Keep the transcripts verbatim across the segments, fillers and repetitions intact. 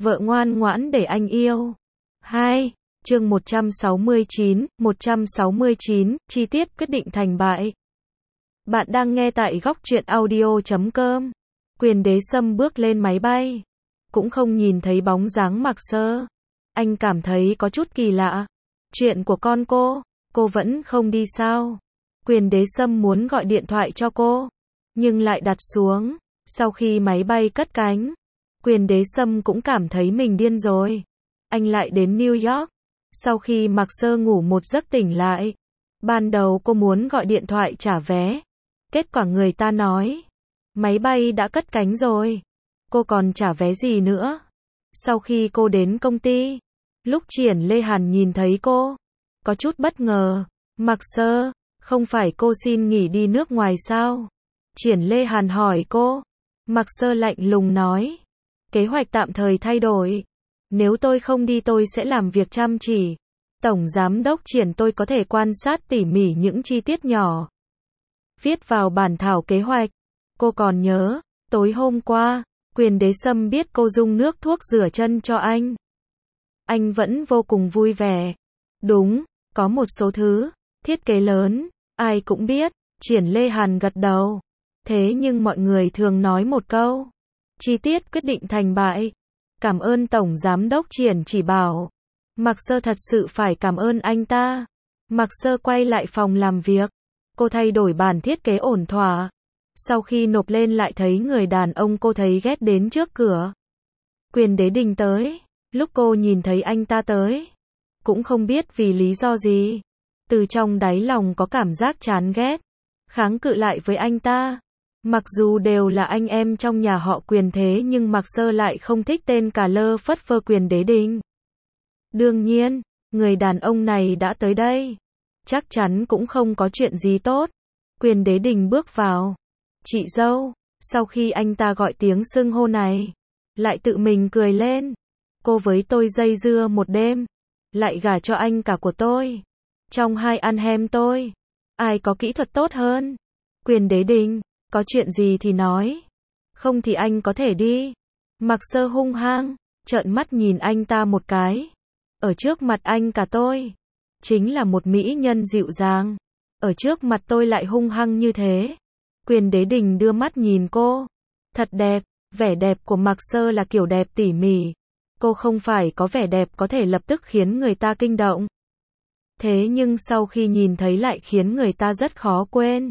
Vợ ngoan ngoãn để anh yêu. hai. Chương một trăm sáu mươi chín, một trăm sáu mươi chín, chi tiết quyết định thành bại. Bạn đang nghe tại góc truyện audio chấm com. Quyền Đế Sâm bước lên máy bay, cũng không nhìn thấy bóng dáng Mạc Sơ. Anh cảm thấy có chút kỳ lạ. Chuyện của con cô, cô vẫn không đi sao? Quyền Đế Sâm muốn gọi điện thoại cho cô, nhưng lại đặt xuống. Sau khi máy bay cất cánh, Quyền Đế Sâm cũng cảm thấy mình điên rồi. Anh lại đến New York. Sau khi Mạc Sơ ngủ một giấc tỉnh lại, ban đầu cô muốn gọi điện thoại trả vé. Kết quả người ta nói, máy bay đã cất cánh rồi. Cô còn trả vé gì nữa? Sau khi cô đến công ty, lúc Triển Lê Hàn nhìn thấy cô, có chút bất ngờ. Mạc Sơ, không phải cô xin nghỉ đi nước ngoài sao? Triển Lê Hàn hỏi cô. Mạc Sơ lạnh lùng nói, kế hoạch tạm thời thay đổi. Nếu tôi không đi tôi sẽ làm việc chăm chỉ. Tổng giám đốc Triển, tôi có thể quan sát tỉ mỉ những chi tiết nhỏ, viết vào bản thảo kế hoạch. Cô còn nhớ, tối hôm qua, Quyền Đế Sâm biết cô dung nước thuốc rửa chân cho anh. Anh vẫn vô cùng vui vẻ. Đúng, có một số thứ, thiết kế lớn, ai cũng biết. Triển Lê Hàn gật đầu. Thế nhưng mọi người thường nói một câu, chi tiết quyết định thành bại. Cảm ơn Tổng Giám đốc Triển chỉ bảo. Mạc Sơ thật sự phải cảm ơn anh ta. Mạc Sơ quay lại phòng làm việc. Cô thay đổi bản thiết kế ổn thỏa. Sau khi nộp lên lại thấy người đàn ông cô thấy ghét đến trước cửa. Quyền Đế Đình tới. Lúc cô nhìn thấy anh ta tới, cũng không biết vì lý do gì, từ trong đáy lòng có cảm giác chán ghét, kháng cự lại với anh ta. Mặc dù đều là anh em trong nhà họ Quyền thế nhưng Mạc Sơ lại không thích tên cà lơ phất phơ Quyền Đế Đình. Đương nhiên, người đàn ông này đã tới đây, chắc chắn cũng không có chuyện gì tốt. Quyền Đế Đình bước vào. Chị dâu. Sau khi anh ta gọi tiếng xưng hô này, lại tự mình cười lên. Cô với tôi dây dưa một đêm, lại gả cho anh cả của tôi. Trong hai anh em tôi, ai có kỹ thuật tốt hơn? Quyền Đế Đình, có chuyện gì thì nói, không thì anh có thể đi. Mạc Sơ hung hăng trợn mắt nhìn anh ta một cái. Ở trước mặt anh cả tôi chính là một mỹ nhân dịu dàng, ở trước mặt tôi lại hung hăng như thế. Quyền Đế Đình đưa mắt nhìn cô. Thật đẹp. Vẻ đẹp của Mạc Sơ là kiểu đẹp tỉ mỉ. Cô không phải có vẻ đẹp có thể lập tức khiến người ta kinh động. Thế nhưng sau khi nhìn thấy lại khiến người ta rất khó quên.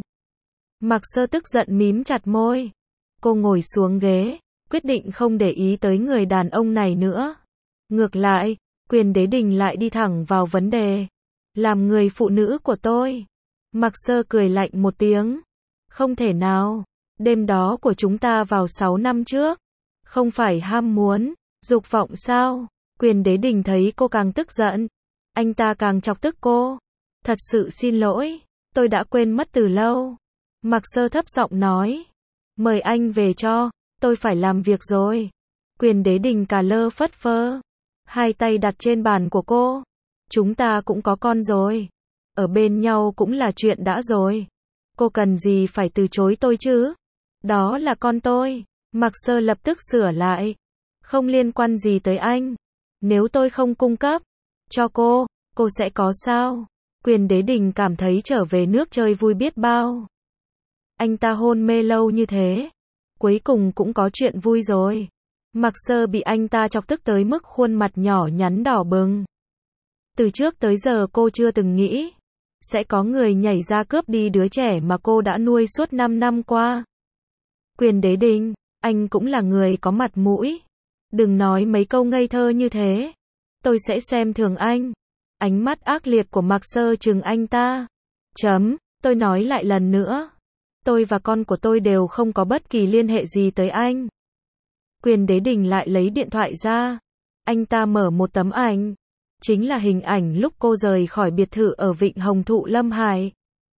Mạc Sơ tức giận mím chặt môi. Cô ngồi xuống ghế, quyết định không để ý tới người đàn ông này nữa. Ngược lại, Quyền Đế Đình lại đi thẳng vào vấn đề. Làm người phụ nữ của tôi. Mạc Sơ cười lạnh một tiếng. Không thể nào. Đêm đó của chúng ta vào sáu năm trước, không phải ham muốn, dục vọng sao? Quyền Đế Đình thấy cô càng tức giận, anh ta càng chọc tức cô. Thật sự xin lỗi, tôi đã quên mất từ lâu. Mạc Sơ thấp giọng nói. Mời anh về cho, tôi phải làm việc rồi. Quyền Đế Đình cà lơ phất phơ, hai tay đặt trên bàn của cô. Chúng ta cũng có con rồi, ở bên nhau cũng là chuyện đã rồi. Cô cần gì phải từ chối tôi chứ? Đó là con tôi. Mạc Sơ lập tức sửa lại. Không liên quan gì tới anh. Nếu tôi không cung cấp cho cô, cô sẽ có sao? Quyền Đế Đình cảm thấy trở về nước chơi vui biết bao. Anh ta hôn mê lâu như thế, cuối cùng cũng có chuyện vui rồi. Mạc Sơ bị anh ta chọc tức tới mức khuôn mặt nhỏ nhắn đỏ bừng. Từ trước tới giờ cô chưa từng nghĩ sẽ có người nhảy ra cướp đi đứa trẻ mà cô đã nuôi suốt năm năm qua. Quyền Đế Đình, anh cũng là người có mặt mũi. Đừng nói mấy câu ngây thơ như thế. Tôi sẽ xem thường anh. Ánh mắt ác liệt của Mạc Sơ trừng anh ta. Chấm, tôi nói lại lần nữa. Tôi và con của tôi đều không có bất kỳ liên hệ gì tới anh. Quyền Đế Đình lại lấy điện thoại ra. Anh ta mở một tấm ảnh. Chính là hình ảnh lúc cô rời khỏi biệt thự ở Vịnh Hồng Thụ Lâm Hải.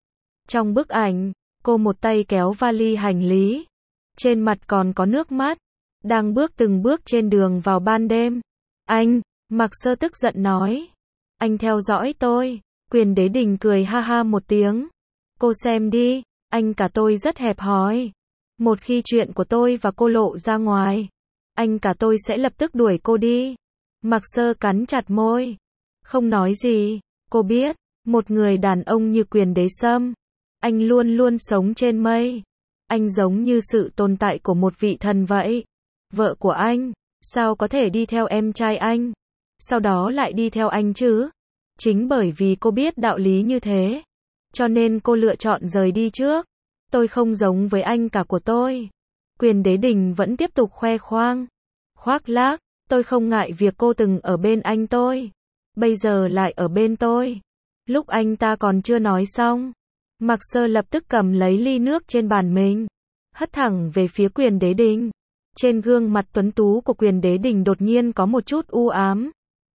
Trong bức ảnh, cô một tay kéo vali hành lý, trên mặt còn có nước mắt, đang bước từng bước trên đường vào ban đêm. Anh, Mạc Sơ tức giận nói. Anh theo dõi tôi. Quyền Đế Đình cười ha ha một tiếng. Cô xem đi, anh cả tôi rất hẹp hòi. Một khi chuyện của tôi và cô lộ ra ngoài, anh cả tôi sẽ lập tức đuổi cô đi. Mạc Sơ cắn chặt môi. Không nói gì, cô biết, một người đàn ông như Quyền Đế Sâm, anh luôn luôn sống trên mây. Anh giống như sự tồn tại của một vị thần vậy. Vợ của anh, sao có thể đi theo em trai anh, sau đó lại đi theo anh chứ? Chính bởi vì cô biết đạo lý như thế, cho nên cô lựa chọn rời đi trước. Tôi không giống với anh cả của tôi. Quyền Đế Đình vẫn tiếp tục khoe khoang. Khoác lác, tôi không ngại việc cô từng ở bên anh tôi, bây giờ lại ở bên tôi. Lúc anh ta còn chưa nói xong, Mạc Sơ lập tức cầm lấy ly nước trên bàn mình, hất thẳng về phía Quyền Đế Đình. Trên gương mặt tuấn tú của Quyền Đế Đình đột nhiên có một chút u ám.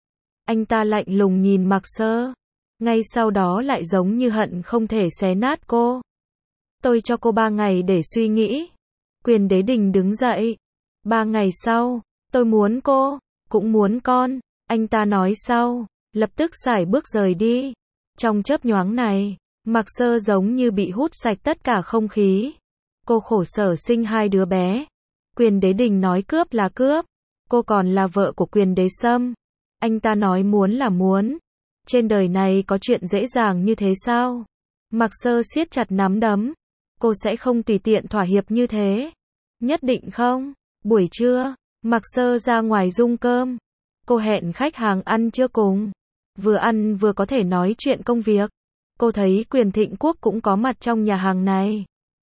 Anh ta lạnh lùng nhìn Mạc Sơ, ngay sau đó lại giống như hận không thể xé nát cô. Tôi cho cô ba ngày để suy nghĩ. Quyền Đế Đình đứng dậy. Ba ngày sau, tôi muốn cô, cũng muốn con, anh ta nói sau, lập tức sải bước rời đi. Trong chớp nhoáng này, Mạc Sơ giống như bị hút sạch tất cả không khí. Cô khổ sở sinh hai đứa bé. Quyền Đế Đình nói cướp là cướp, cô còn là vợ của Quyền Đế Sâm. Anh ta nói muốn là muốn. Trên đời này có chuyện dễ dàng như thế sao? Mạc Sơ siết chặt nắm đấm. Cô sẽ không tùy tiện thỏa hiệp như thế. Nhất định không? Buổi trưa, Mạc Sơ ra ngoài dung cơm. Cô hẹn khách hàng ăn trưa cùng. Vừa ăn vừa có thể nói chuyện công việc. Cô thấy Quyền Thịnh Quốc cũng có mặt trong nhà hàng này.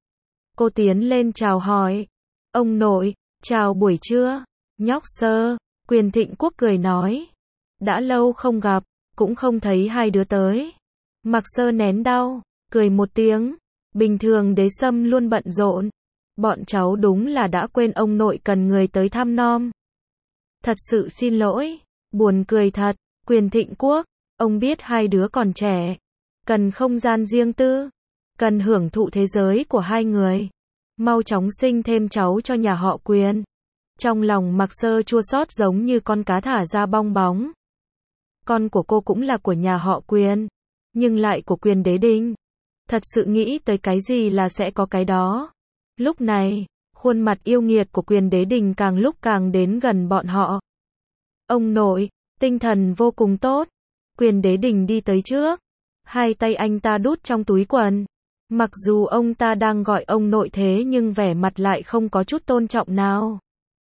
Cô tiến lên chào hỏi. Ông nội, chào buổi trưa. Nhóc Sơ, Quyền Thịnh Quốc cười nói. Đã lâu không gặp, cũng không thấy hai đứa tới. Mạc Sơ nén đau, cười một tiếng. Bình thường Đế Sâm luôn bận rộn. Bọn cháu đúng là đã quên ông nội cần người tới thăm nom. Thật sự xin lỗi, buồn cười thật. Quyền Thịnh Quốc, ông biết hai đứa còn trẻ, cần không gian riêng tư, cần hưởng thụ thế giới của hai người. Mau chóng sinh thêm cháu cho nhà họ Quyền. Trong lòng Mạc Sơ chua xót giống như con cá thả ra bong bóng. Con của cô cũng là của nhà họ Quyền, nhưng lại của Quyền Đế Đình. Thật sự nghĩ tới cái gì là sẽ có cái đó. Lúc này, khuôn mặt yêu nghiệt của Quyền Đế Đình càng lúc càng đến gần bọn họ. Ông nội, tinh thần vô cùng tốt. Quyền Đế Đình đi tới trước. Hai tay anh ta đút trong túi quần. Mặc dù ông ta đang gọi ông nội thế nhưng vẻ mặt lại không có chút tôn trọng nào.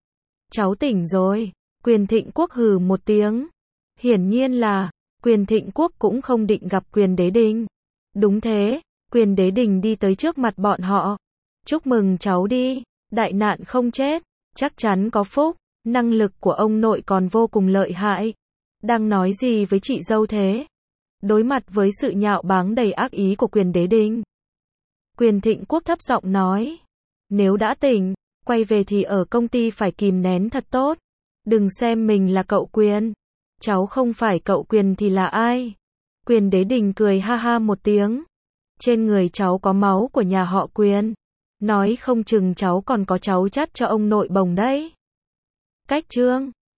Cháu tỉnh rồi. Quyền Thịnh Quốc hừ một tiếng. Hiển nhiên là, Quyền Thịnh Quốc cũng không định gặp Quyền Đế Đình. Đúng thế, Quyền Đế Đình đi tới trước mặt bọn họ. Chúc mừng cháu đi, đại nạn không chết, chắc chắn có phúc, năng lực của ông nội còn vô cùng lợi hại. Đang nói gì với chị dâu thế? Đối mặt với sự nhạo báng đầy ác ý của Quyền Đế Đình, Quyền Thịnh Quốc thấp giọng nói. Nếu đã tỉnh, quay về thì ở công ty phải kìm nén thật tốt. Đừng xem mình là cậu Quyền. Cháu không phải cậu Quyền thì là ai? Quyền Đế Đình cười ha ha một tiếng. Trên người cháu có máu của nhà họ Quyền. Nói không chừng cháu còn có cháu chắt cho ông nội bồng đấy. Cách chương